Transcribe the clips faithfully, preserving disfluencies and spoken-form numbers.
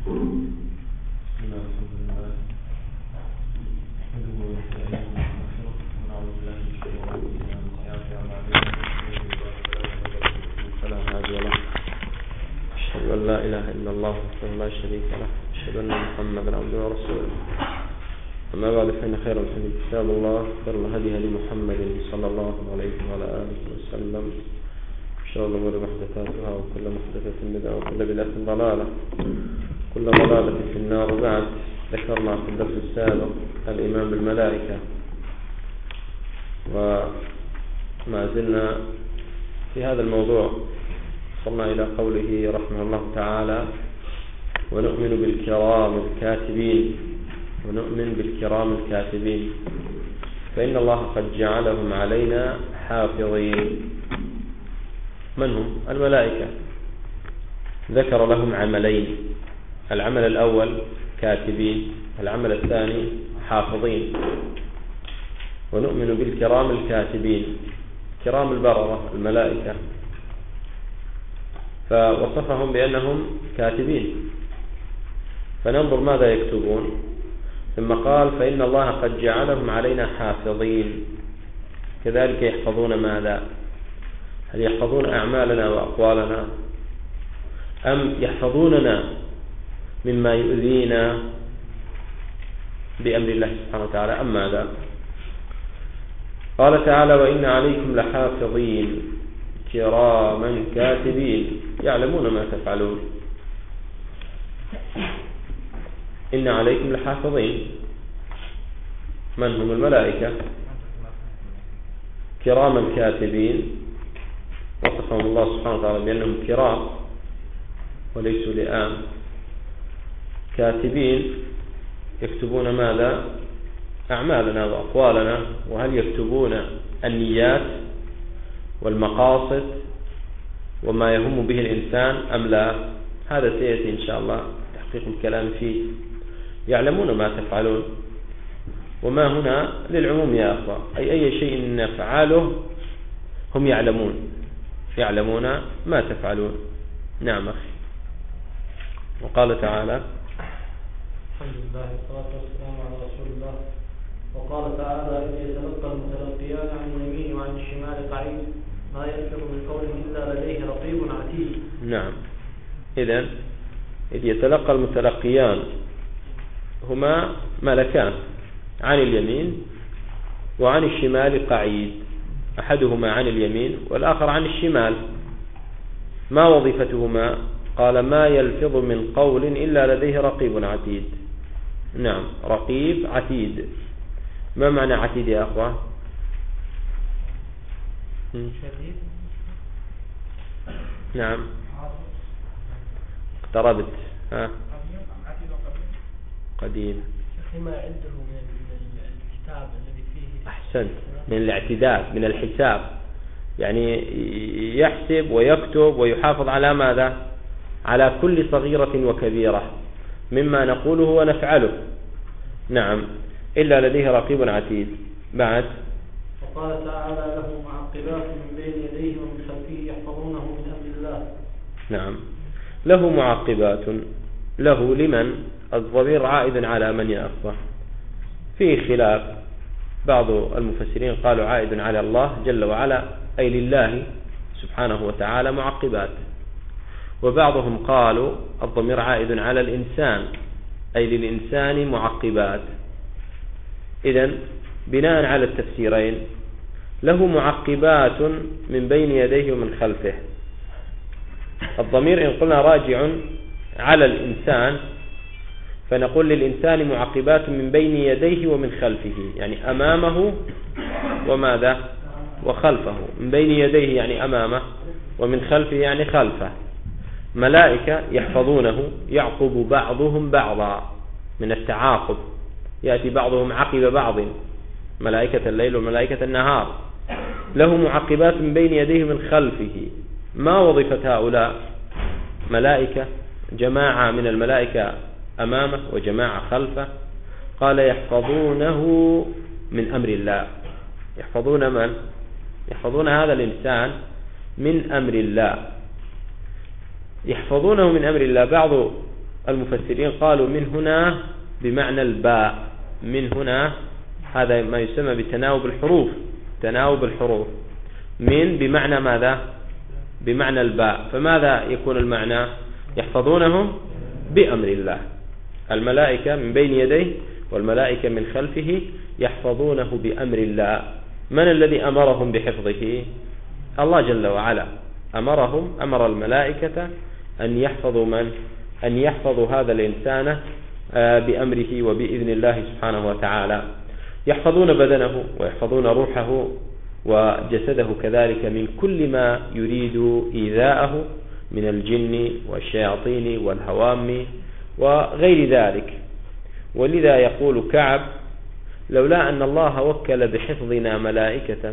لا إله إلا الله وحده لا شريك له أشهد أن محمدا عبده ورسوله أما بعد فإن خير الحديث كتاب الله خير الهدي هدي محمد صلى الله عليه وعلى آله وسلم شر الأمور محدثاتها وكل محدثة بدعة وكل بدعة ضلالة كل ضلالة في النار. وبعد ذكرنا في الدرس السابق الإيمان بالملائكة وما زلنا في هذا الموضوع. وصلنا إلى قوله رحمه الله تعالى ونؤمن بالكرام الكاتبين ونؤمن بالكرام الكاتبين فإن الله قد جعلهم علينا حافظين. من هم؟ الملائكة. ذكر لهم عملين، العمل الأول كاتبين، العمل الثاني حافظين. ونؤمن بالكرام الكاتبين، كرام البررة الملائكة، فوصفهم بأنهم كاتبين، فننظر ماذا يكتبون. ثم قال فإن الله قد جعلهم علينا حافظين، كذلك يحفظون ماذا؟ هل يحفظون أعمالنا وأقوالنا أم يحفظوننا مما يؤذينا بأمر الله سبحانه وتعالى أم ماذا؟ قال تعالى وإن عليكم لحافظين كراما كاتبين يعلمون ما تفعلون. إن عليكم لحافظين، من هم؟ الملائكة. كراما كاتبين وصفهم الله سبحانه وتعالى بأنهم كرام وليسوا لئام. كاتبين يكتبون ماذا؟ أعمالنا وأقوالنا. وهل يكتبون النيات والمقاصد وما يهم به الإنسان أم لا؟ هذا سيأتي إن شاء الله تحقيق الكلام فيه. يعلمون ما تفعلون، وما هنا للعموم يا أخوة، أي أي شيء نفعله هم يعلمون، يعلمون ما تفعلون. نعم أخي. وقال تعالى الحمد لله والصلاة والسلام على رسول الله. وقال تعالى إذ يتلقى المتلقيان عن اليمين وعن الشمال قعيد ما يلفظ من قول إلا لديه رقيب عتيد. نعم. إذن إذ يتلقى المتلقيان هما ملكان عن اليمين وعن الشمال قعيد، أحدهما عن اليمين والآخر عن الشمال. ما وظيفتهما؟ قال ما يلفظ من قول إلا لديه رقيب عتيد. نعم، رقيب عتيد. ما معنى عتيد يا أخوة؟ شديد. نعم اقتربت. ها قديم. ما عنده من الكتاب الذي فيه. أحسنت، من الاعتداد، من الحساب، يعني يحسب ويكتب ويحافظ على ماذا؟ على كل صغيرة وكبيرة مما نقوله ونفعله. نعم، إلا لديه رقيب عتيد. بعد وقال تعالى له معقبات من بين يديه ومن خلفه يحفظونه من أمر الله. نعم، له معقبات. له لمن؟ الضمير عائد على من يا أخوة؟ فيه خلاف. بعض المفسرين قالوا عائد على الله جل وعلا، أي لله سبحانه وتعالى معقبات. وبعضهم قالوا الضمير عائد على الإنسان، أي للإنسان معقبات. إذن بناء على التفسيرين له معقبات من بين يديه ومن خلفه. الضمير إن قلنا راجع على الإنسان فنقول للإنسان معقبات من بين يديه ومن خلفه، يعني أمامه وماذا؟ وخلفه. من بين يديه يعني أمامه، ومن خلفه يعني خلفه. ملائكة يحفظونه، يعقب بعضهم بعضا من التعاقب، يأتي بعضهم عقب بعض، ملائكة الليل وملائكة النهار. له معقبات من بين يديه من خلفه. ما وظيفة هؤلاء؟ ملائكة، جماعة من الملائكة أمامه وجماعة خلفه. قال يحفظونه من أمر الله. يحفظون من؟ يحفظون هذا الإنسان من أمر الله. يحفظونه من أمر الله. بعض المفسرين قالوا من هنا بمعنى الباء، من هنا هذا ما يسمى بتناوب الحروف، تناوب الحروف، من بمعنى ماذا؟ بمعنى الباء. فماذا يكون المعنى؟ يحفظونهم بأمر الله، الملائكة من بين يديه والملائكة من خلفه يحفظونه بأمر الله. من الذي أمرهم بحفظه؟ الله جل وعلا أمرهم، أمر الملائكة أن يحفظوا من؟ أن يحفظوا هذا الإنسان بأمره وبإذن الله سبحانه وتعالى. يحفظون بدنه ويحفظون روحه وجسده كذلك من كل ما يريد إيذاءه من الجن والشياطين والهوام وغير ذلك. ولذا يقول كعب: لولا أن الله وكل بحفظنا ملائكة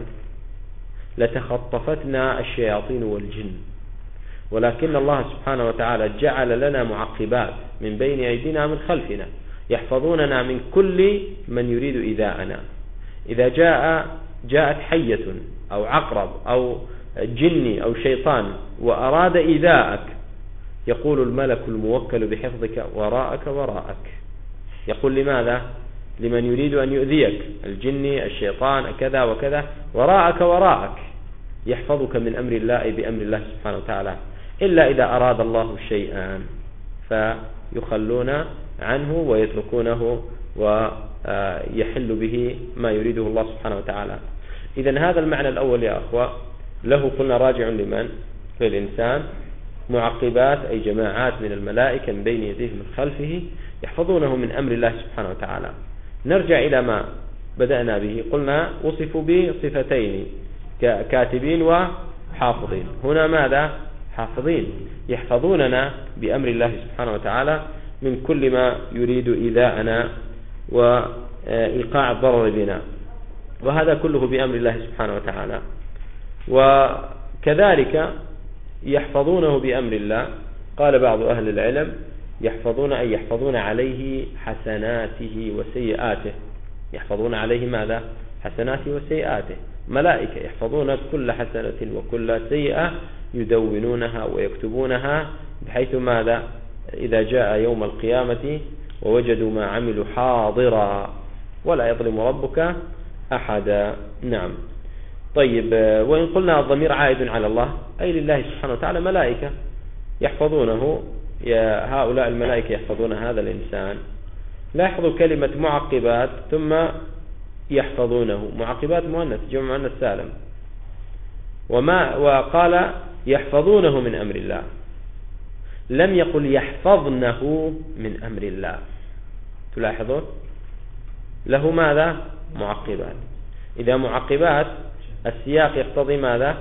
لتخطفتنا الشياطين والجن، ولكن الله سبحانه وتعالى جعل لنا معقبات من بين أيدينا من خلفنا يحفظوننا من كل من يريد إيذاءنا. إذا جاء جاءت حية أو عقرب أو جني أو شيطان وأراد إيذاءك، يقول الملك الموكل بحفظك: وراءك وراءك. يقول لماذا؟ لمن يريد أن يؤذيك، الجني الشيطان كذا وكذا، وراءك وراءك، يحفظك من أمر الله بأمر الله سبحانه وتعالى، إلا إذا أراد الله شيئا فيخلون عنه ويتركونه ويحل به ما يريده الله سبحانه وتعالى. إذن هذا المعنى الأول يا أخوة له قلنا راجع لمن؟ للإنسان. معقبات أي جماعات من الملائكة من بين يديه من خلفه يحفظونه من أمر الله سبحانه وتعالى. نرجع إلى ما بدأنا به، قلنا وصفوا بصفتين: كاتبين وحافظين. هنا ماذا؟ حافظين، يحفظوننا بأمر الله سبحانه وتعالى من كل ما يريد إيذاءنا وإيقاع الضرر بنا، وهذا كله بأمر الله سبحانه وتعالى. وكذلك يحفظونه بأمر الله. قال بعض أهل العلم: يحفظون أي يحفظون عليه حسناته وسيئاته. يحفظون عليه ماذا؟ حسناته وسيئاته. ملائكة يحفظون كل حسنة وكل سيئة، يدونونها ويكتبونها، بحيث ماذا؟ إذا جاء يوم القيامة ووجدوا ما عملوا حاضرا ولا يظلم ربك أحدا. نعم. طيب، وإن قلنا الضمير عائد على الله أي لله سبحانه وتعالى ملائكة يحفظونه. يا هؤلاء الملائكة يحفظون هذا الإنسان. لاحظوا كلمة معقبات ثم يحفظونه، معقبات مؤنث جمع مؤنث سالم، وما وقال يحفظونه من أمر الله، لم يقل يحفظنه من أمر الله. تلاحظون له ماذا؟ معقبات. إذا معقبات السياق يقتضي ماذا؟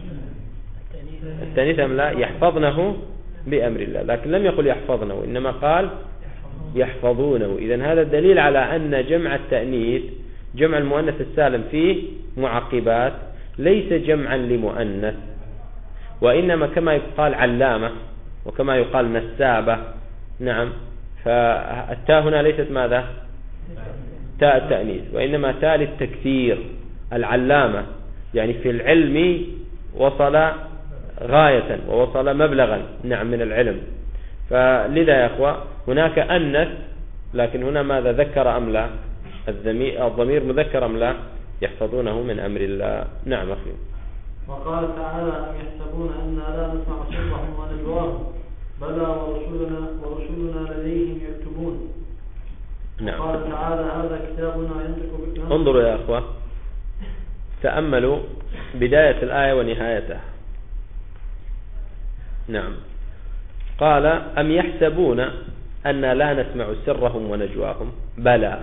التانيث أم لا؟ يحفظنه بأمر الله، لكن لم يقل يحفظنه، إنما قال يحفظونه. إذن هذا الدليل على أن جمع التأنيث، جمع المؤنث السالم فيه معقبات، ليس جمعا لمؤنث، وإنما كما يقال علامة وكما يقال نسابة. نعم. فالتاء هنا ليست ماذا؟ تاء التأنيث، وإنما تاء للتكثير. العلامة يعني في العلم وصل غاية ووصل مبلغا نعم من العلم. فلذا يا أخوة هناك أنث، لكن هنا ماذا؟ ذكر أم لا؟ الضمير مذكر أم لا؟ يحفظونه من أمر الله. نعم أخي. وقال تعالى: أم يحسبون أنا لا نسمع سرهم ونجواهم بلى ورسلنا ورسلنا لديهم يكتبون. نعم. وقال تعالى: هذا كتابنا ينطق بالحق. انظروا يا أخوة، تأملوا بداية الآية ونهايتها. نعم. قال: أم يحسبون أن لا نسمع سرهم ونجواهم بلى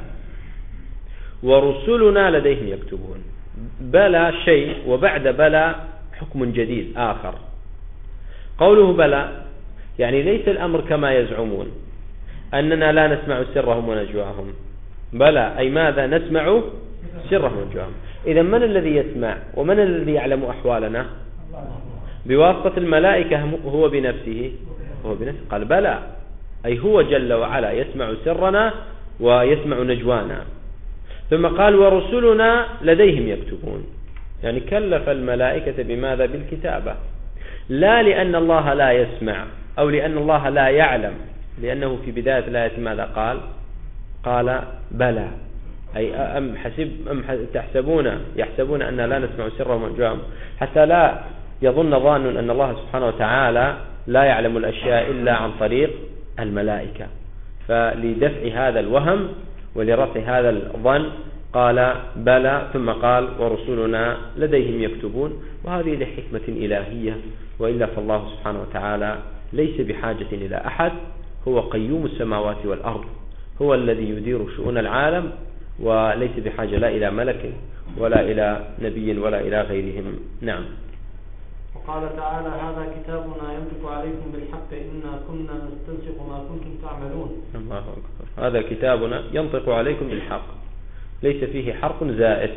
ورسلنا لديهم يكتبون. بلى شيء، وبعد بلى حكم جديد آخر. قوله بلى يعني ليس الأمر كما يزعمون أننا لا نسمع سرهم ونجواهم. بلى أي ماذا؟ نسمع سرهم ونجواهم. إذا من الذي يسمع ومن الذي يعلم أحوالنا؟ بواسطة الملائكة هو بنفسه؟ هو بنفسه. قال بلى أي هو جل وعلا يسمع سرنا ويسمع نجوانا. ثم قال: ورسلنا لديهم يكتبون، يعني كلف الملائكة بماذا؟ بالكتابة، لا لأن الله لا يسمع أو لأن الله لا يعلم، لأنه في بداية الآية ماذا قال؟ قال بلى، أي أم حسب أم تحسبون يحسبون أن لا نسمع سرهم ونجواهم، حتى لا يظن ظان أن الله سبحانه وتعالى لا يعلم الأشياء إلا عن طريق الملائكة. فلدفع هذا الوهم ولرفع هذا الظن قال بلى، ثم قال ورسلنا لديهم يكتبون. وهذه لحكمة إلهية، وإلا فالله سبحانه وتعالى ليس بحاجة إلى أحد، هو قيوم السماوات والأرض، هو الذي يدير شؤون العالم، وليس بحاجة لا إلى ملك ولا إلى نبي ولا إلى غيرهم. نعم. وقال تعالى هذا كتابنا ينطق عليكم بالحق إنا كنا نستنسخ ما كنتم تعملون. الله أكبر. هذا كتابنا ينطق عليكم بالحق، ليس فيه حرف زائد.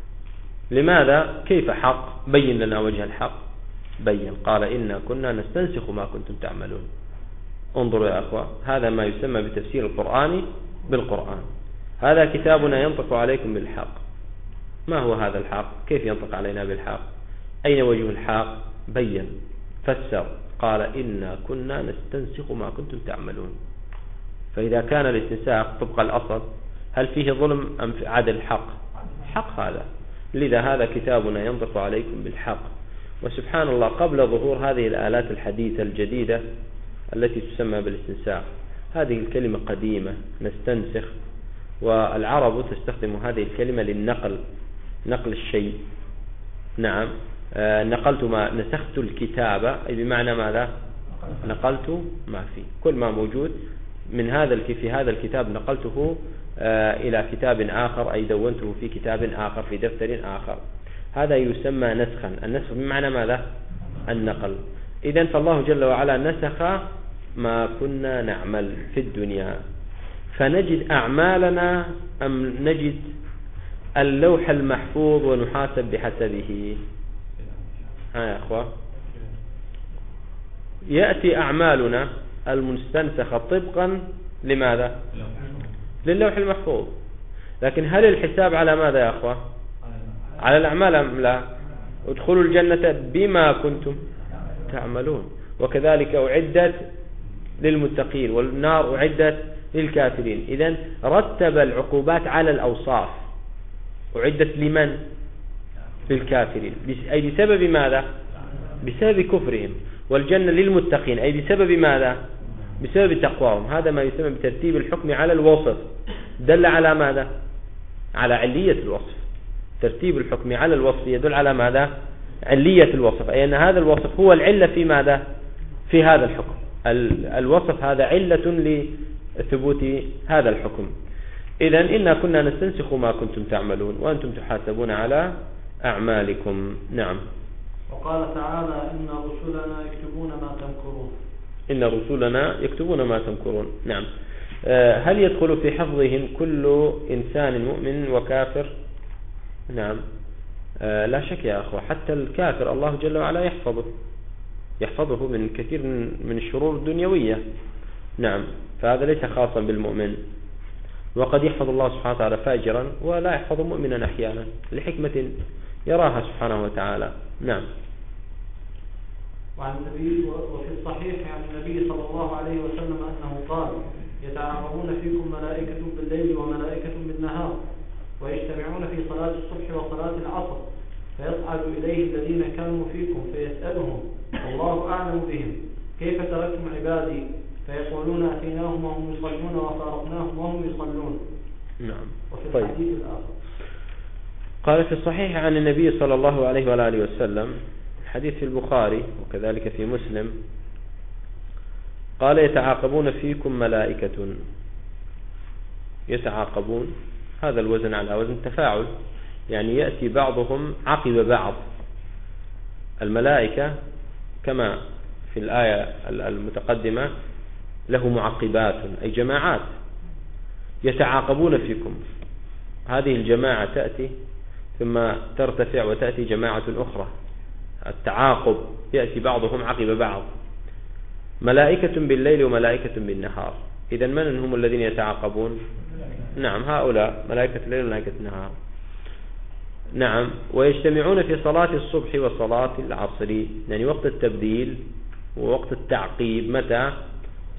لماذا؟ كيف حق؟ بين لنا وجه الحق. بين، قال إنا كنا نستنسخ ما كنتم تعملون. انظروا يا أخوة، هذا ما يسمى بتفسير القرآن بالقرآن. هذا كتابنا ينطق عليكم بالحق. ما هو هذا الحق؟ كيف ينطق علينا بالحق؟ أين وجه الحق؟ بين، فسر، قال إنا كنا نستنسخ ما كنتم تعملون. فإذا كان الاستنساخ طبق الأصل، هل فيه ظلم أم عدل حق؟ حق هذا. لذا هذا كتابنا ينطق عليكم بالحق. وسبحان الله، قبل ظهور هذه الآلات الحديثة الجديدة التي تسمى بالاستنساخ، هذه الكلمة قديمة، نستنسخ، والعرب تستخدم هذه الكلمة للنقل، نقل الشيء. نعم، آه نقلت ما نسخت الكتابة، أي بمعنى ماذا؟ نقلت ما فيه، كل ما موجود من هذا في هذا الكتاب نقلته آه إلى كتاب آخر، أي دونته في كتاب آخر، في دفتر آخر. هذا يسمى نسخا. النسخ بمعنى ماذا؟ النقل. إذن فالله جل وعلا نسخ ما كنا نعمل في الدنيا، فنجد أعمالنا أم نجد اللوح المحفوظ ونحاسب بحسبه؟ ها يا أخوة، يأتي أعمالنا المستنسخة طبقا لماذا؟ للوح المحفوظ. لكن هل الحساب على ماذا يا أخوة؟ على الأعمال أم لا؟ ادخلوا الجنة بما كنتم تعملون. وكذلك أعدت للمتقين، والنار أعدت للكافرين. إذن رتب العقوبات على الأوصاف. أعدت لمن؟ للكافرين، أي بسبب ماذا؟ بسبب كفرهم. والجنة للمتقين، أي بسبب ماذا؟ بسبب تقواهم. هذا ما يسمى بترتيب الحكم على الوصف. دل على ماذا؟ على علية الوصف. ترتيب الحكم على الوصف يدل على ماذا؟ علية الوصف، أي أن هذا الوصف هو العلة في ماذا؟ في هذا الحكم. الوصف هذا علة لثبوت هذا الحكم. إذن إنا كنا نستنسخ ما كنتم تعملون وأنتم تحاسبون على أعمالكم. نعم. وقال تعالى إن رسلنا يكتبون ما تمكرون. إن رسلنا يكتبون ما تمكرون. نعم. هل يدخل في حفظهم كل إنسان مؤمن وكافر؟ نعم، لا شك يا أخوة، حتى الكافر الله جل وعلا يحفظه يحفظه من كثير من الشرور الدنيوية. نعم، فهذا ليس خاصا بالمؤمن. وقد يحفظ الله سبحانه وتعالى فاجرا ولا يحفظ مؤمنا أحيانا لحكمة يراها سبحانه وتعالى. نعم. وعن النبي وفي الصحيح عن النبي صلى الله عليه وسلم أنه قال يتعاقبون فيكم ملائكة بالليل وملائكة بالنهار، ويجتمعون في صلاة الصبح وصلاة العصر، فيصعد إليه الذين كانوا فيكم فيسألهم الله أعلم بهم كيف تركتم عبادي، فيقولون أتيناهم وهم يصلون وفارقناهم وهم يصلون. نعم. وفي طيب. الحديث الآخر قال في الصحيح عن النبي صلى الله عليه وآله وسلم، حديث في البخاري وكذلك في مسلم، قال يتعاقبون فيكم ملائكة. يتعاقبون، هذا الوزن على وزن تفاعل، يعني يأتي بعضهم عقب بعض. الملائكة كما في الآية المتقدمة له معقبات، أي جماعات يتعاقبون فيكم. هذه الجماعة تأتي ثم ترتفع وتأتي جماعة أخرى. التعاقب يأتي بعضهم عقب بعض. ملائكة بالليل وملائكة بالنهار. إذن من هم الذين يتعاقبون؟ نعم، هؤلاء ملائكة الليل وملائكة النهار. نعم. ويجتمعون في صلاة الصبح وصلاة العصر، يعني وقت التبديل ووقت التعقيب. متى؟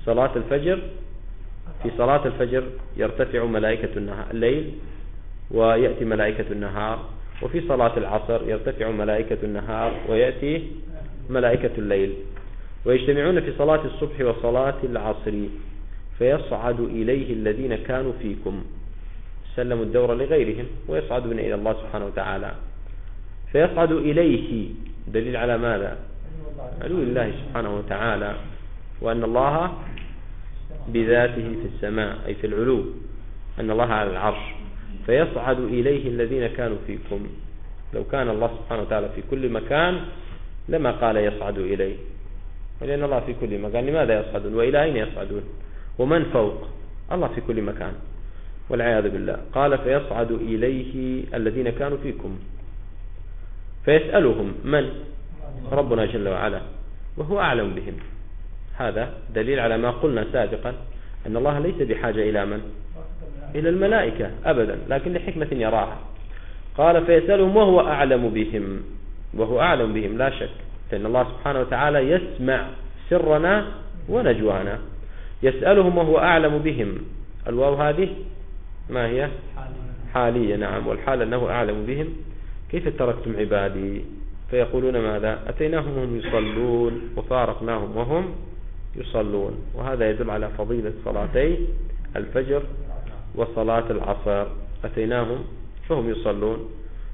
صلاة الفجر في صلاة الفجر يرتفع ملائكة الليل ويأتي ملائكة النهار، وفي صلاة العصر يرتفع ملائكة النهار ويأتي ملائكة الليل، ويجتمعون في صلاة الصبح وصلاة العصر فيصعد إليه الذين كانوا فيكم، سلموا الدور لغيرهم ويصعدون إلى الله سبحانه وتعالى. فيصعد إليه دليل على ماذا؟ علو الله سبحانه وتعالى، وأن الله بذاته في السماء أي في العلو، أن الله على العرش. فيصعد إليه الذين كانوا فيكم. لو كان الله سبحانه وتعالى في كل مكان لما قال يصعد إليه، ولأن الله في كل مكان لماذا يصعدون؟ وإلى أين يصعدون؟ ومن فوق؟ الله في كل مكان والعياذ بالله. قال فيصعد إليه الذين كانوا فيكم فيسألهم من؟ ربنا جل وعلا، وهو أعلم بهم. هذا دليل على ما قلنا سابقا أن الله ليس بحاجة إلى من؟ إلى الملائكة أبدا، لكن لحكمة يراها. قال فيسألهم وهو أعلم بهم، وهو أعلم بهم لا شك، لأن الله سبحانه وتعالى يسمع سرنا ونجوانا. يسألهم وهو أعلم بهم، الواو هذه ما هي؟ حالية. نعم، والحال أنه أعلم بهم. كيف تركتم عبادي؟ فيقولون ماذا؟ أتيناهم وهم يصلون وفارقناهم وهم يصلون. وهذا يدل على فضيلة صلاتي الفجر وصلاة العصر. أتيناهم فهم يصلون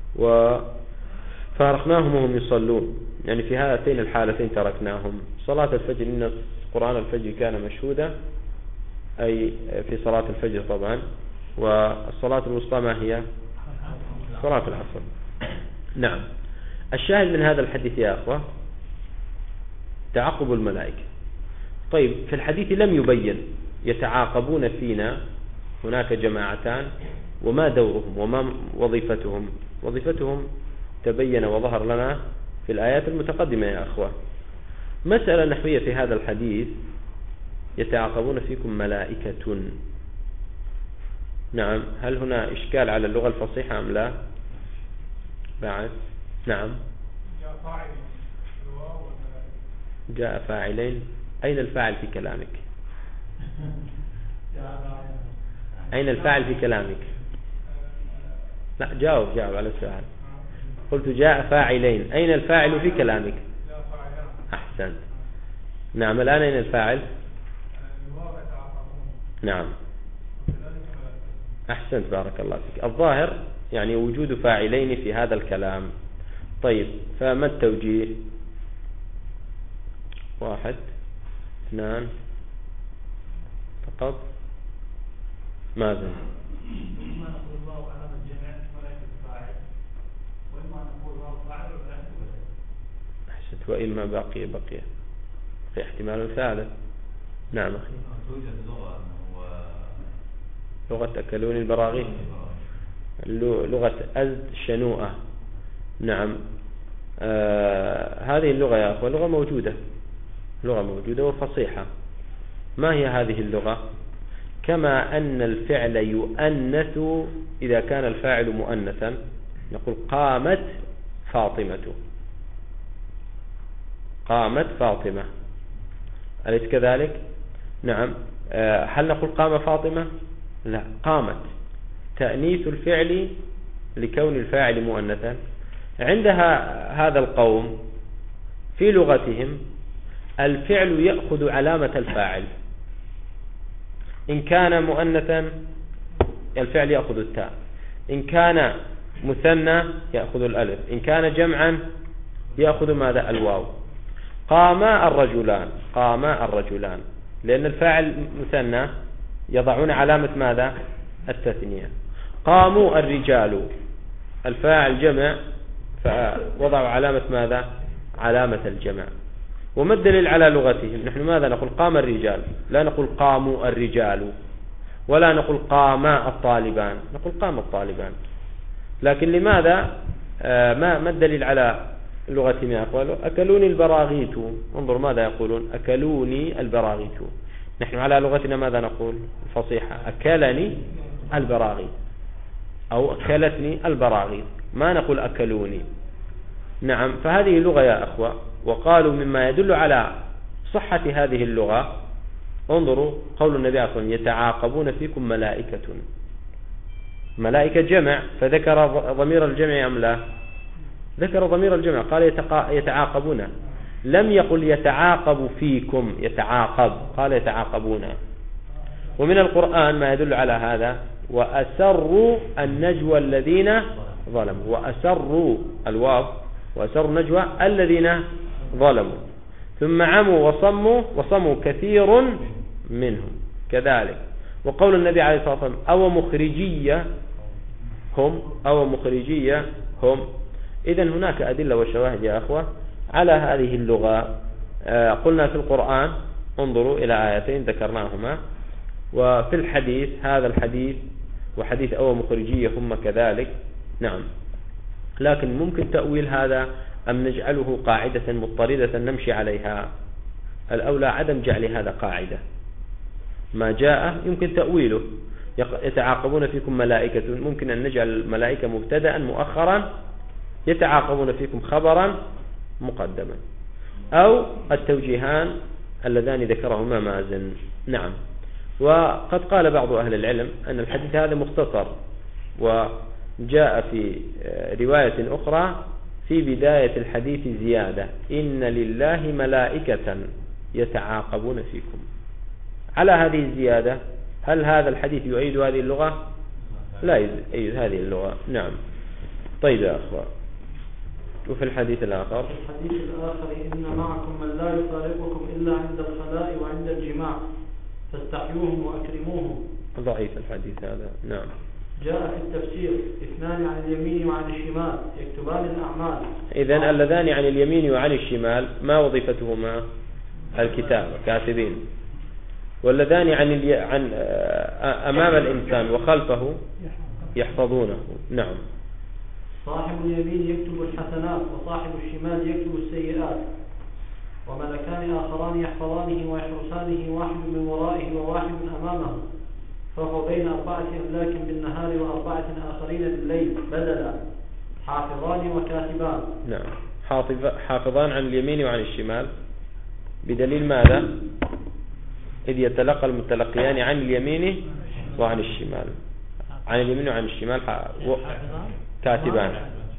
وفارقناهم وهم يصلون، يعني في هاتين الحالتين تركناهم. صلاة الفجر إن قرآن الفجر كان مشهودا، أي في صلاة الفجر طبعا. والصلاة الوسطى ما هي؟ صلاة العصر. نعم. الشاهد من هذا الحديث يا أخوة تعاقب الملائكة. طيب، في الحديث لم يبين يتعاقبون فينا، هناك جماعتان، وما دورهم وما وظيفتهم؟ وظيفتهم تبين وظهر لنا في الآيات المتقدمة يا أخوة. مسألة نحوية في هذا الحديث: يتعاقبون فيكم ملائكة. نعم، هل هنا إشكال على اللغة الفصيحة أم لا؟ بعد نعم. جاء فاعلين. أين الفاعل في كلامك؟ أين الفاعل في كلامك؟ لا، جاوب جاوب على السؤال. قلت جاء فاعلين، أين الفاعل في كلامك؟ أحسنت. نعم، الآن أين الفاعل؟ نعم، أحسنت، بارك الله فيك. الظاهر يعني وجود فاعلين في هذا الكلام. طيب، فما التوجيه؟ واحد اثنان فقط. ماذا؟ إما نقول الله على الجميع وليس الفاعل، وإما نقول الله فاعل وليس الفاعل. أحسنت. وإما بقي بقي في احتمال ثالث. نعم أخي. توجد لغة لغة أكلون البراغيث، لغة أزد شنوءة. نعم. آه هذه اللغة يا أخوة لغة موجودة، لغة موجودة وفصيحة. ما هي هذه اللغة؟ كما أن الفعل يؤنث إذا كان الفاعل مؤنثا، نقول قامت فاطمة، قامت فاطمة، أليس كذلك؟ نعم. آه هل نقول قام فاطمة؟ لا، قامت، تأنيث الفعل لكون الفاعل مؤنثا. عندها هذا القوم في لغتهم الفعل يأخذ علامة الفاعل، إن كان مؤنثا الفعل يأخذ التاء، إن كان مثنى يأخذ الألف، إن كان جمعا يأخذ ماذا؟ الواو. قام الرجلان، قام الرجلان، لأن الفاعل مثنى يضعون علامة ماذا؟ التثنية. قاموا الرجال، الفاعل جمع فوضعوا علامة ماذا؟ علامة الجمع. وما الدليل على لغتهم؟ نحن ماذا نقول؟ قام الرجال، لا نقول قاموا الرجال، ولا نقول قام الطالبان، نقول قام الطالبان. لكن لماذا آه ما ما الدليل على لغتهم يا أخوان؟ أكلوني البراغيث. انظر ماذا يقولون: أكلوني البراغيث. نحن على لغتنا ماذا نقول؟ الفصيحة: أكلني البراغيث أو أكلتني البراغيث، ما نقول أكلوني. نعم، فهذه اللغة يا أخوة. وقالوا مما يدل على صحة هذه اللغة انظروا قول النبي عليه الصلاة والسلام يتعاقبون فيكم ملائكة، ملائكة جمع، فذكر ضمير الجمع أم لا؟ ذكر ضمير الجمع، قال يتعاقبون، لم يقل يتعاقب فيكم، يتعاقب، قال يتعاقبون. ومن القرآن ما يدل على هذا، وأسروا النجوى الذين ظلموا، وأسروا الواو، وأسروا النجوى الذين ظلموا، ثم عموا وصموا، وصموا كثير منهم كذلك. وقول النبي عليه الصلاة والسلام أو مخرجية هم، أو مخرجية هم. إذن هناك أدلة وشواهد يا أخوة على هذه اللغة. آه قلنا في القرآن انظروا إلى آيتين ذكرناهما، وفي الحديث هذا الحديث وحديث أو مخرجية هم كذلك. نعم، لكن ممكن تأويل هذا أم نجعله قاعدة مضطردة نمشي عليها؟ الأولى عدم جعل هذا قاعدة، ما جاء يمكن تأويله. يتعاقبون فيكم ملائكة، ممكن أن نجعل الملائكة مبتدأ مؤخرا، يتعاقبون فيكم خبرا مقدما، أو التوجيهان اللذان ذكرهما مازن. نعم. وقد قال بعض أهل العلم أن الحديث هذا مختصر، وجاء في رواية أخرى في بداية الحديث زيادة إن لله ملائكة يتعاقبون فيكم. على هذه الزيادة هل هذا الحديث يؤيد هذه اللغة؟ لا يؤيد هذه اللغة. نعم. طيب يا أخوة، وفي الحديث الآخر في الحديث الآخر إن معكم من لا يفارقكم إلا عند الخلاء وعند الجماع فاستحيوهم وأكرموهم. ضعيف الحديث هذا. نعم. جاء في التفسير اثنان عن اليمين وعن الشمال يكتبان الأعمال. إذن اللذان عن اليمين وعن الشمال ما وظيفتهما؟ الكتابة، كاتبين. واللذان عن, الي... عن أمام الإنسان وخلفه يحفظونه. نعم. صاحب اليمين يكتب الحسنات وصاحب الشمال يكتب السيئات، وملكان آخران يحفظانه ويحرسانه، واحد من ورائه وواحد أمامه، فهو بين أربعة أملاك بالنهار وأربعة آخرين بالليل بدلا، حافظان وكاتبان. نعم. حافظ حافظان عن اليمين وعن الشمال بدليل ماذا؟ إذ يتلقى المتلقيان عن اليمين وعن الشمال، عن اليمين وعن الشمال و... كاتبان.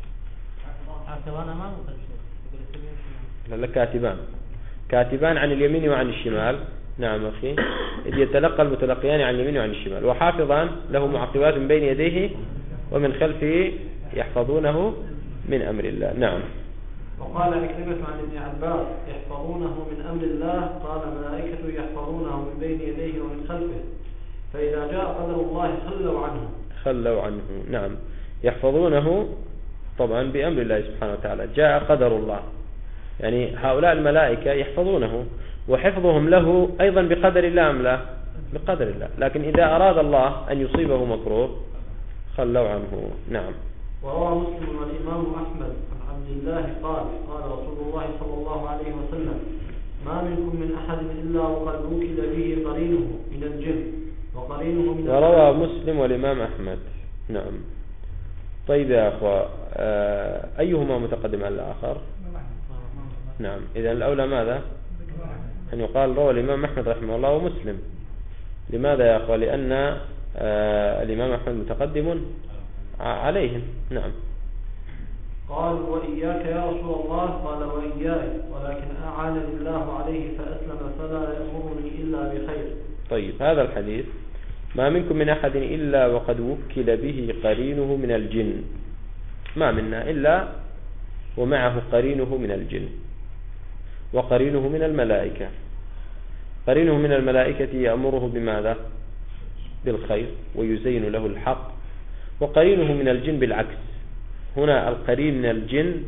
لا لا كاتبان، كاتبان عن اليمين وعن الشمال. نعم أخي. إذ يتلقى المتلقيان عن اليمين وعن الشمال، وحافظان له معقبات من بين يديه ومن خلفه يحفظونه من أمر الله. نعم. وقال عكرمة عن ابن عباس يحفظونه من أمر الله، قال ملائكة يحفظونه من بين يديه ومن خلفه، فإذا جاء قدر الله خلوا عنه. خلوا عنه. نعم. يحفظونه طبعا بأمر الله سبحانه وتعالى. جاء قدر الله، يعني هؤلاء الملائكة يحفظونه، وحفظهم له أيضا بقدر الله أم لا؟ بقدر الله. لكن إذا أراد الله أن يصيبه مكروه خلوا عنه. نعم. وروى مسلم والإمام أحمد عن عبد الله قال قال رسول الله صلى الله عليه وسلم ما منكم من أحد إلا وقد وكل به قرينه من الجن وقرينه من وروى مسلم والإمام أحمد. نعم. طيب يا أخوة، أيهما متقدم على الآخر؟ نعم. إذن الأولى ماذا؟ أن يقال روى الإمام أحمد رحمه الله ومسلم. لماذا يا أخوة؟ لأن الإمام أحمد متقدم عليهم. نعم. قال وإياك يا رسول الله، قال وإياي، ولكن أعانني الله عليه فأسلم فلا يأمرني إلا بخير. طيب، هذا الحديث ما منكم من أحد إلا وقد وكل به قرينه من الجن، ما منا إلا ومعه قرينه من الجن، وقرينه من الملائكة. قرينه من الملائكة يأمره بماذا؟ بالخير ويزين له الحق. وقرينه من الجن بالعكس، هنا القرين من الجن،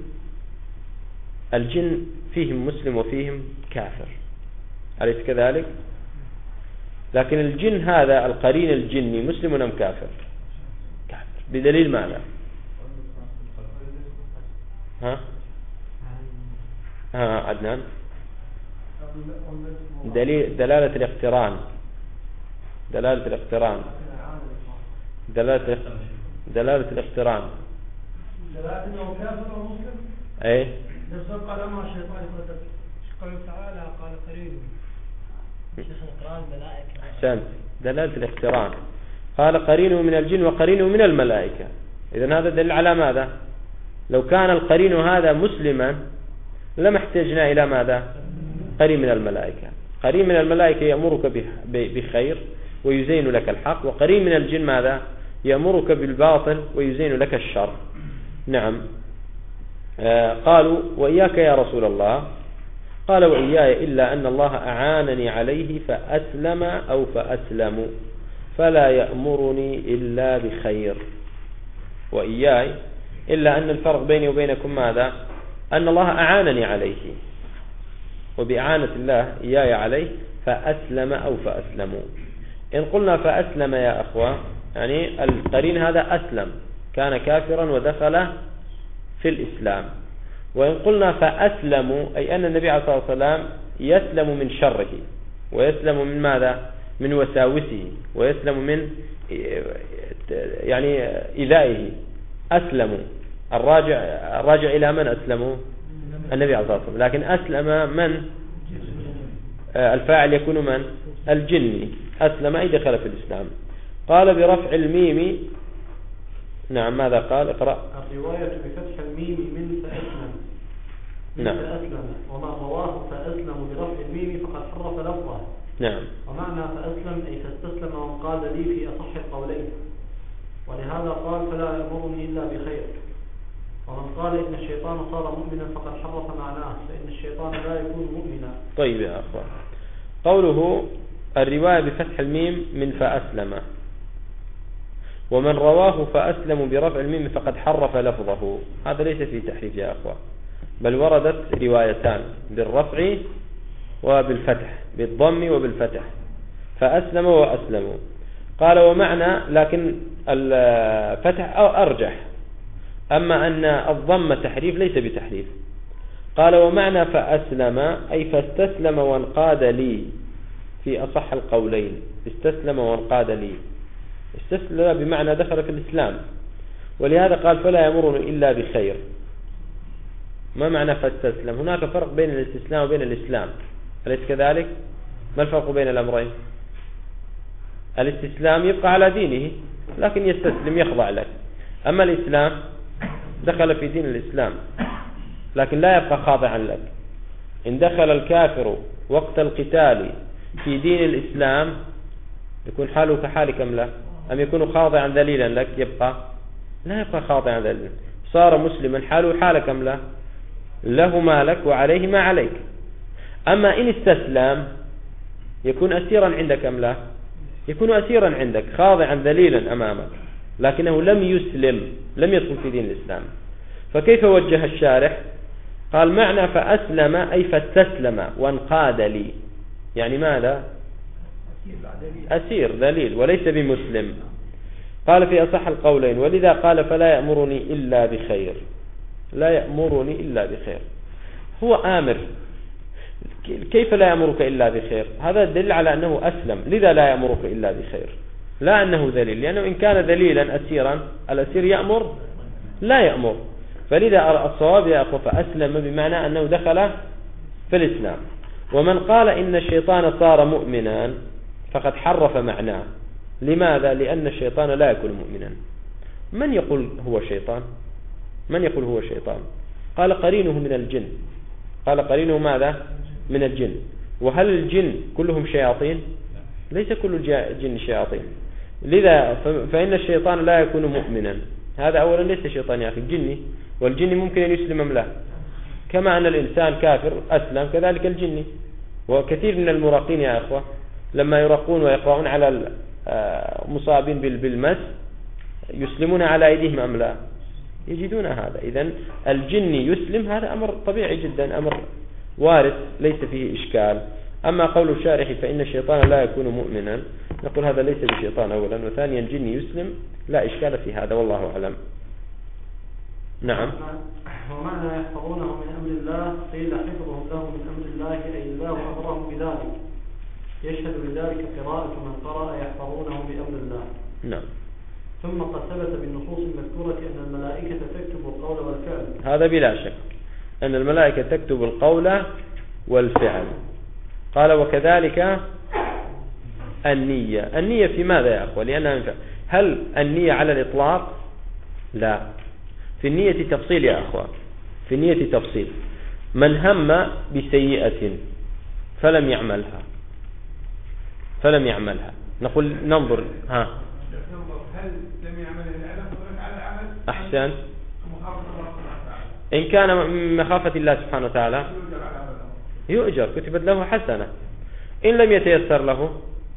الجن فيهم مسلم وفيهم كافر، أليس كذلك؟ لكن الجن هذا القرين الجني مسلم أم كافر؟ كافر. بدليل ماذا؟ ها؟ ها عدنان؟ دليل دلالة الاقتران، دلالة الاقتران، دلالة دلالة الاقتران. دلالة أنه كافر ومسلم. أي. نفس قال ما الشيطان قال تعالى قال قرينه. أحسنت، دلالة الاقتران. قال قرينه من الجن وقرينه من الملائكة. إذن هذا دليل على ماذا؟ لو كان القرين هذا مسلما لما احتاجنا إلى ماذا؟ قرين من الملائكة. قرين من الملائكة يأمرك بخير ويزين لك الحق، وقرين من الجن ماذا؟ يأمرك بالباطل ويزين لك الشر. نعم. آه قالوا وإياك يا رسول الله؟ قال وإياي إلا أن الله أعانني عليه فأسلم أو فأسلم فلا يأمرني إلا بخير. وإياي إلا أن الفرق بيني وبينكم ماذا؟ أن الله أعانني عليه، وبإعانة الله إياي عليه فأسلم أو فأسلموا. إن قلنا فأسلم يا أخوة يعني القرين هذا أسلم، كان كافرا ودخل في الإسلام. وإن قلنا فأسلموا أي أن النبي عليه الصلاة والسلام يسلم من شره ويسلم من ماذا؟ من وساوسه، ويسلم من يعني إيذائه. أسلموا الراجع الراجع إلى من أسلموا؟ النبي عليه الصلاة والسلام. لكن أسلم من؟ الفاعل يكون من؟ الجني. أسلم أي دخل في الإسلام. قال برفع الميم. نعم ماذا قال؟ اقرأ. الرواية بفتح الميم من فأسلم. نعم. فأسلم وما رواه فأسلم برفع الميم فقد حرف لفظه. نعم. ومعنى فأسلم أي فاستسلم وانقاد لي في أصح القولين، ولهذا قال فلا يأمرني إلا بخير. ومن قال إن الشيطان صار مؤمنا فقد حرف معناه، فإن الشيطان لا يكون مؤمنا. طيب يا أخوة، قوله الرواية بفتح الميم من فأسلم، ومن رواه فأسلم برفع الميم فقد حرف لفظه، هذا ليس فيه تحريف يا أخوة، بل وردت روايتان بالرفع وبالفتح، بالضم وبالفتح، فأسلم وأسلموا. قال ومعنى، لكن الفتح أرجح، أما أن الضم تحريف ليس بتحريف. قال ومعنى فأسلم أي فاستسلم وانقاد لي في أصح القولين. استسلم وانقاد لي، استسلم بمعنى دخل في الإسلام، ولهذا قال فلا يمرني إلا بخير. ما معنى فاستسلم؟ هناك فرق بين الاستسلام وبين الإسلام، أليس كذلك؟ ما الفرق بين الأمرين؟ الاستسلام يبقى على دينه لكن يستسلم يخضع لك، أما الإسلام دخل في دين الإسلام لكن لا يبقى خاضعا لك. إن دخل الكافر وقت القتال في دين الإسلام يكون حاله كحالك أم لا؟ أم يكون خاضعا ذليلا لك؟ يبقى لا يبقى خاضعا ذليلا، صار مسلما حاله حالك أم لا؟ له ما لك وعليه ما عليك. أما إن استسلم يكون أسيرا عندك أم لا؟ يكون أسيرا عندك خاضعا ذليلا أمامك، لكنه لم يسلم، لم يدخل في دين الإسلام. فكيف وجه الشارح؟ قال معنى فأسلم أي فاستسلم وانقاد لي، يعني ماذا؟ أسير ذليل وليس بمسلم. قال في أصح القولين، ولذا قال فلا يأمرني إلا بخير. لا يأمرني إلا بخير، هو آمر، كيف لا يأمرك إلا بخير؟ هذا دليل على أنه أسلم، لذا لا يأمرك إلا بخير، لا أنه ذليل، لأنه إن كان ذليلا أسيرا الأسير يأمر؟ لا يأمر. فلذا الصواب يا أخوة فأسلم بمعنى أنه دخل في الإسلام. ومن قال إن الشيطان صار مؤمنا فقد حرف معناه. لماذا؟ لأن الشيطان لا يكون مؤمنا. من يقول هو شيطان؟ من يقول هو شيطان؟ قال قرينه من الجن. قال قرينه ماذا؟ من الجن. وهل الجن كلهم شياطين؟ ليس كل الجن شياطين. لذا فإن الشيطان لا يكون مؤمنا. هذا أولا ليس شيطان يا أخي، جني، والجن ممكن أن يسلم أم لا؟ كما أن الإنسان كافر أسلم كذلك الجني. وكثير من المراقين يا أخوة لما يرقون ويقرؤون على المصابين بالمس يسلمون على أيديهم أم لا؟ يجدون هذا. إذن الجني يسلم، هذا أمر طبيعي جدا، أمر وارد ليس فيه إشكال. أما قول الشارح فإن الشيطان لا يكون مؤمنا، نقول هذا ليس بشيطان أولا، وثانيا جني يسلم، لا إشكال في هذا، والله أعلم. نعم. ومعنى يحفظونه من أمر الله قيل حفظهم له من أمر الله أي الله أمرهم بذلك، يشهد بذلك قراءة من قرأ يحفظونه بأمر الله. نعم. ثم قد ثبت بالنصوص المذكورة أن الملائكة تكتب القول والفعل. هذا بلا شك أن الملائكة تكتب القول والفعل. قال وكذلك النية. النية في ماذا يا أخوة؟ لأنها هل النية على الإطلاق؟ لا، في النية تفصيل يا أخوة، في النية تفصيل. من هم بسيئة فلم يعملها فلم يعملها نقول ننظر ها هل لم يعملها العلم على العمل؟ أحسن. إن كان من مخافة الله سبحانه وتعالى يؤجر، كتبت له حسنة. إن لم يتيسر له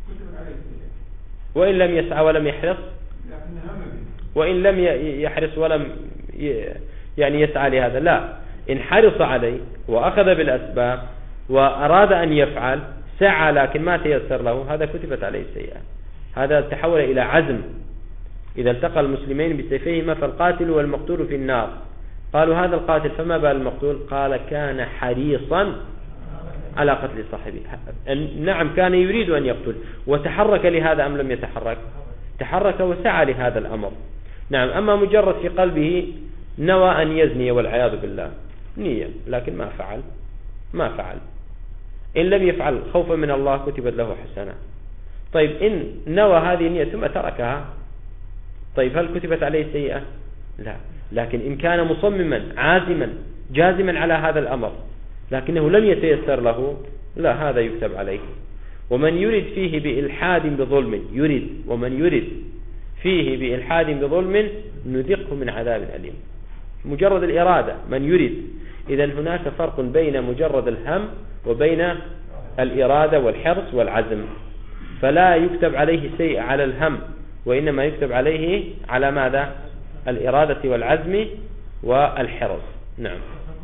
وإن لم يسعى ولم يحرص، وإن لم يحرص ولم يعني يسعى لهذا، لا، إن حرص عليه وأخذ بالأسباب وأراد أن يفعل، سعى لكن ما تيسر له، هذا كتبت عليه السيئة. هذا تحول إلى عزم. إذا التقى المسلمين بسيفيهما فالقاتل والمقتول في النار، قالوا هذا القاتل فما بال المقتول؟ قال كان حريصا على قتل صاحبه. نعم، كان يريد أن يقتل، وتحرك لهذا أم لم يتحرك؟ تحرك وسعى لهذا الأمر. نعم. أما مجرد في قلبه نوى أن يزني والعياذ بالله، نية لكن ما فعل ما فعل إن لم يفعل خوفا من الله كتبت له حسنة. طيب إن نوى هذه النية ثم تركها، طيب هل كتبت عليه سيئة؟ لا. لكن إن كان مصمما عازما جازما على هذا الأمر لكنه لم يتيسر له، لا، هذا يكتب عليه. ومن يرد فيه بإلحاد بظلم يرد ومن يرد فيه بإلحاد بظلم نذقه من عذاب أليم. مجرد الإرادة من يرد. إذن هناك فرق بين مجرد الهم وبين الإرادة والحرص والعزم. فلا يكتب عليه شيء على الهم، وإنما يكتب عليه على ماذا؟ الإرادة والعزم والحرص. نعم.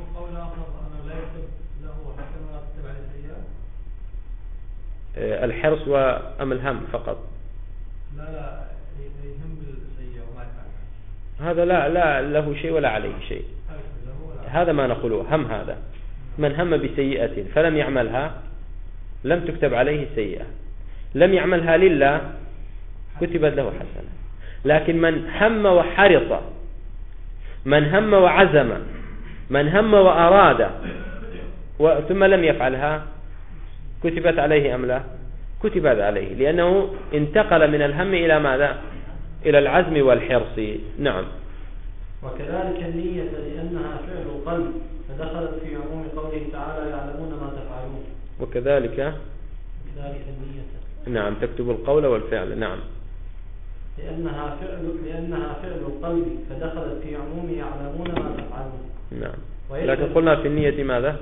الحرص وأم الهم فقط؟ لا لا يهم بالسيئة وما يفعل هذا لا لا له شيء ولا عليه شيء. هذا ما نقوله هم. هذا من هم بسيئة فلم يعملها لم تكتب عليه سيئة. لم يعملها لله كتبت له حسنة. لكن من هم وحرص، من هم وعزم، من هم وأراد ثم لم يفعلها كتبت عليه أم لا؟ كتبت عليه، لأنه انتقل من الهم إلى ماذا؟ إلى العزم والحرص. نعم. وكذلك النية لأنها فعل القلب فدخلت في عموم قوله تعالى يعلمون ما تفعلون. وكذلك كذلك النية نعم تكتب القول والفعل. نعم. لأنها فعل لأنها فعل القلب فدخلت في عموم يعلمون ما تفعلون. نعم. لكن قلنا في النية ماذا؟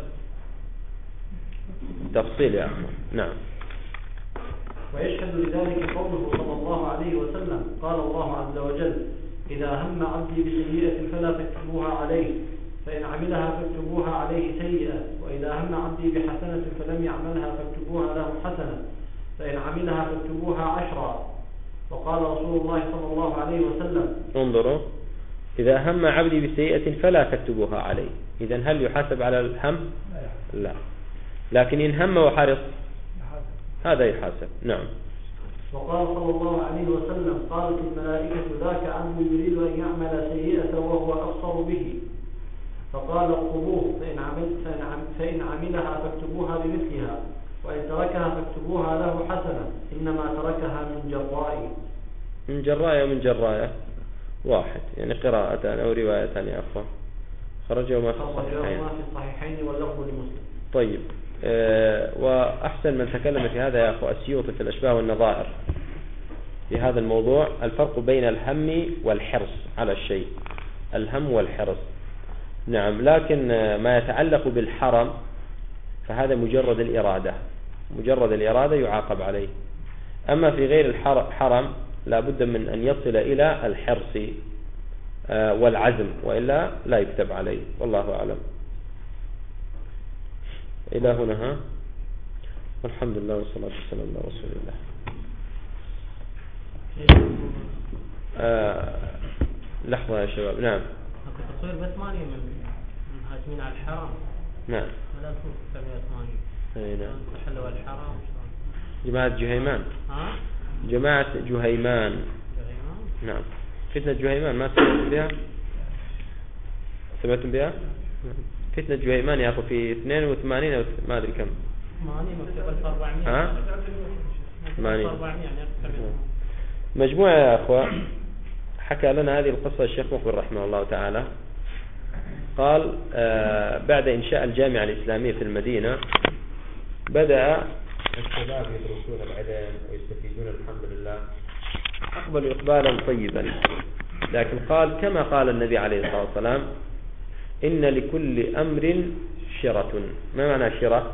تفصيل يا أخي. نعم. ويشهد لذلك قوله صلى الله عليه وسلم قال الله عز وجل إذا هم عبدي بسيئة فلا تكتبوها عليه فإن عملها فاكتبوها عليه سيئة، وإذا هم عبدي بحسنة فلم يعملها فاكتبوها له حسنة، فإن عملها فاكتبوها عشرا. وقال رسول الله صلى الله عليه وسلم انظروا، إذا هم عبدي بسيئة فلا تكتبوها عليه. إذن هل يحاسب على الهم؟ لا. لكن إن هم وحرص هذا يحاسب. نعم. وقال صلى الله عليه وسلم قالت الملائكة ذاك عبد يريد أن يعمل سيئة وهو أبصر به، فقال اكتبوه فإن, عمل فإن عملها فاكتبوها بمثلها، وإن تركها فاكتبوها له حسنة، إنما تركها من جرائي. من جراية ومن جراية واحد، يعني قراءتان أو روايتان يا أخوة. خرجوا ما في الصحيحين واللفظ لمسلم. طيب. أه وأحسن من تكلم في هذا يا أخو السيوطي في الأشباه والنظائر في هذا الموضوع، الفرق بين الهم والحرص على الشيء. الهم والحرص. نعم. لكن ما يتعلق بالحرم فهذا مجرد الإرادة، مجرد الإرادة يعاقب عليه. أما في غير الحرم لا بد من أن يصل إلى الحرص والعزم، وإلا لا يكتب عليه. والله أعلم. إلى هنا ها. والحمد لله والصلاة والسلام على رسول الله. آه لحظة يا شباب. نعم. التصوير بثمانية من هاجمين على الحرام. نعم. ولا نكون سبعة ثمانية. نعم. تحلوا الحرام. جماعة جهيمان. ها؟ جماعة جهيمان. جهيمان. نعم. فتنة جهيمان ما سمعتم بها؟ سمعتم بها؟ فتنة جهيمان يا أخو في اثنين وثمانين أو ما أدري كم. ثمانين مكتوب ألف وأربعمائة. ها؟ ثمانين. أربعمائة يعني أكثر. مجموعة يا أخوة حكى لنا هذه القصة الشيخ مقبل رحمه الله تعالى. قال آه بعد إنشاء الجامعة الإسلامية في المدينة بدأ الشباب يدرسون العلم ويستفيدون الحمد لله، أقبلوا إقبالا طيبا، لكن قال كما قال النبي عليه الصلاة والسلام إن لكل أمر شرة. ما معنى شرة؟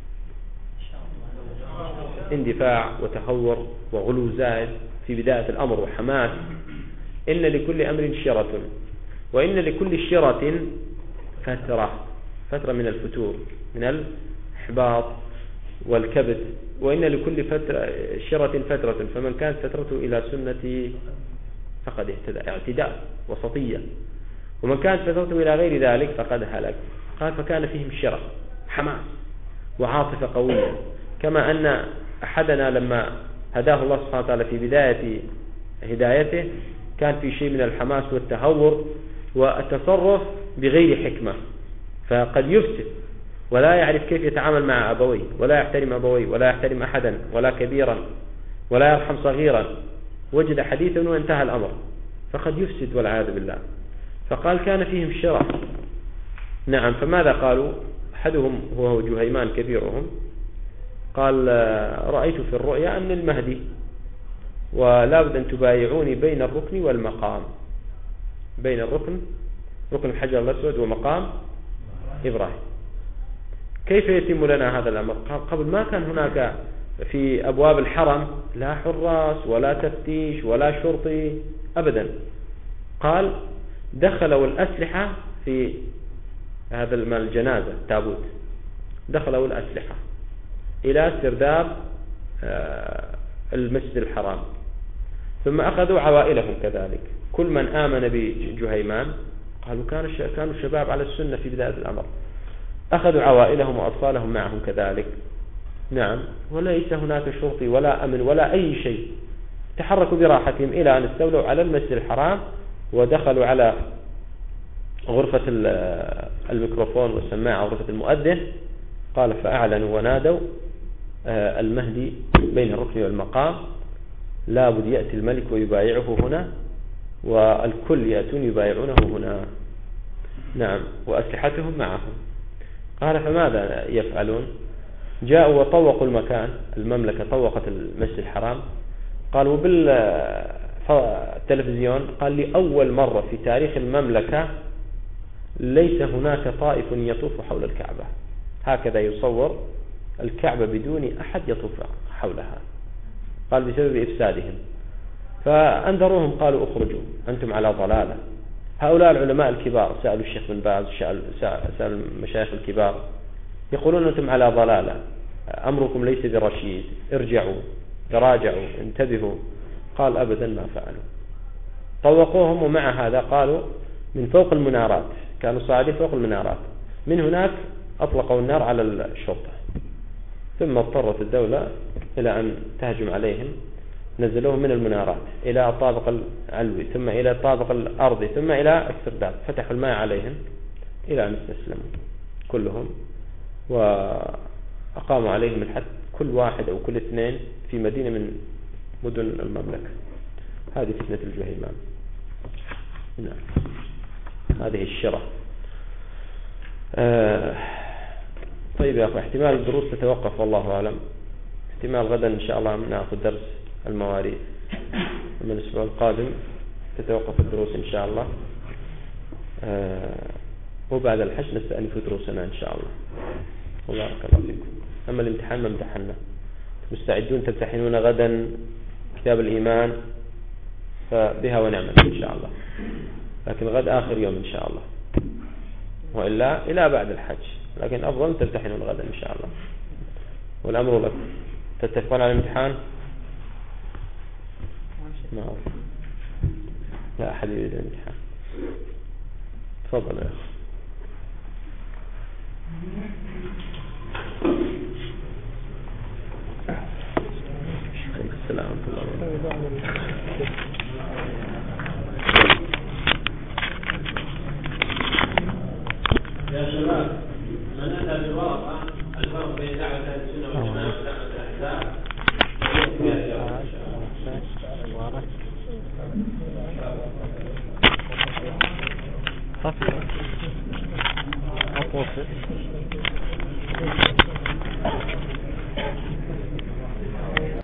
اندفاع وتهور وغلو زائد في بداية الأمر وحماس. إن لكل أمر شرة، وإن لكل شرة فترة، فترة من الفتور من الإحباط والكبت. وإن لكل فترة شرة فترة، فمن كانت فترته إلى سنتي فقد اهتدى، اعتداء وسطية، ومن كانت فترته إلى غير ذلك فقد هلك. قال فكان فيهم شرة حماس وعاطفة قوية، كما أن أحدنا لما هداه الله سبحانه وتعالى في بداية هدايته كان في شيء من الحماس والتهور والتصرف بغير حكمة، فقد يفسد ولا يعرف كيف يتعامل مع أبويه، ولا يحترم أبويه، ولا يحترم أحدا، ولا كبيرا، ولا يرحم صغيرا، وجد حديثا وانتهى الأمر، فقد يفسد والعياذ بالله. فقال كان فيهم شرة. نعم. فماذا قالوا؟ أحدهم هو جهيمان كبيرهم قال رأيت في الرؤيا أن المهدي ولا بد أن تبايعوني بين الركن والمقام، بين الركن ركن الحجر الأسود ومقام إبراهيم. كيف يتم لنا هذا الأمر؟ قال قبل ما كان هناك في أبواب الحرم لا حراس ولا تفتيش ولا شرطي أبدا. قال دخلوا الأسلحة في هذا الجنازة التابوت، دخلوا الأسلحة إلى سرداب المسجد الحرام، ثم أخذوا عوائلهم كذلك. كل من آمن بجهيمان قالوا كانوا الشباب على السنة في بداية الأمر، أخذوا عوائلهم وأطفالهم معهم كذلك. نعم. وليس هناك شرطي ولا أمن ولا أي شيء، تحركوا براحتهم إلى أن استولوا على المسجد الحرام ودخلوا على غرفة الميكروفون والسماعة غرفة المؤذن. قال فأعلنوا ونادوا المهدي بين الركن والمقام، لا بد يأتي الملك ويبايعه هنا، والكل يأتون يبايعونه هنا. نعم. وأسلحتهم معهم. قال فماذا يفعلون؟ جاءوا وطوقوا المكان، المملكة طوقت المسجد الحرام. قالوا بالتلفزيون قال لي أول مرة في تاريخ المملكة ليس هناك طائف يطوف حول الكعبة، هكذا يصور الكعبة بدون أحد يطوف حولها. قال بسبب إفسادهم. فأنذروهم قالوا اخرجوا أنتم على ضلالة. هؤلاء العلماء الكبار سألوا الشيخ بن باز، سألوا المشايخ الكبار، يقولون أنتم على ضلالة، أمركم ليس برشيد، ارجعوا تراجعوا انتبهوا. قال أبدا ما فعلوا. طوقوهم، ومع هذا قالوا من فوق المنارات، كانوا صاعدين فوق المنارات، من هناك أطلقوا النار على الشرطة. ثم اضطرت الدولة إلى أن تهجم عليهم، نزلوهم من المنارات إلى الطابق العلوي، ثم إلى الطابق الأرضي، ثم إلى السرداب، فتحوا الماء عليهم إلى أن استسلموا كلهم، وأقاموا عليهم الحد كل واحد أو كل اثنين في مدينة من مدن المملكة. هذه فتنة الجهيمان. نعم. هذه الشرة. آه طيب يا أخوة، احتمال الدروس تتوقف والله أعلم. احتمال غدا إن شاء الله نأخذ درس المواريث، من الأسبوع القادم تتوقف الدروس إن شاء الله. آه وبعد الحج نستأنف دروسنا إن شاء الله. وبارك الله فيكم. أما الامتحان ما امتحنا، مستعدون تمتحنون غدا كتاب الإيمان، فبها ونعمة إن شاء الله، لكن غد آخر يوم إن شاء الله، وإلا إلى بعد الحج، لكن أفضل تمتحنون غدا إن شاء الله. والأمر لكم. تتفقون على الامتحان؟ ما أعرف. لا أحد يريد الامتحان. تفضل يا أخي. السلام عليكم. يا شباب، من أتى بالواقع الفرق بين دعوة السنة والجماعة ودعوة الأحزاب صافي.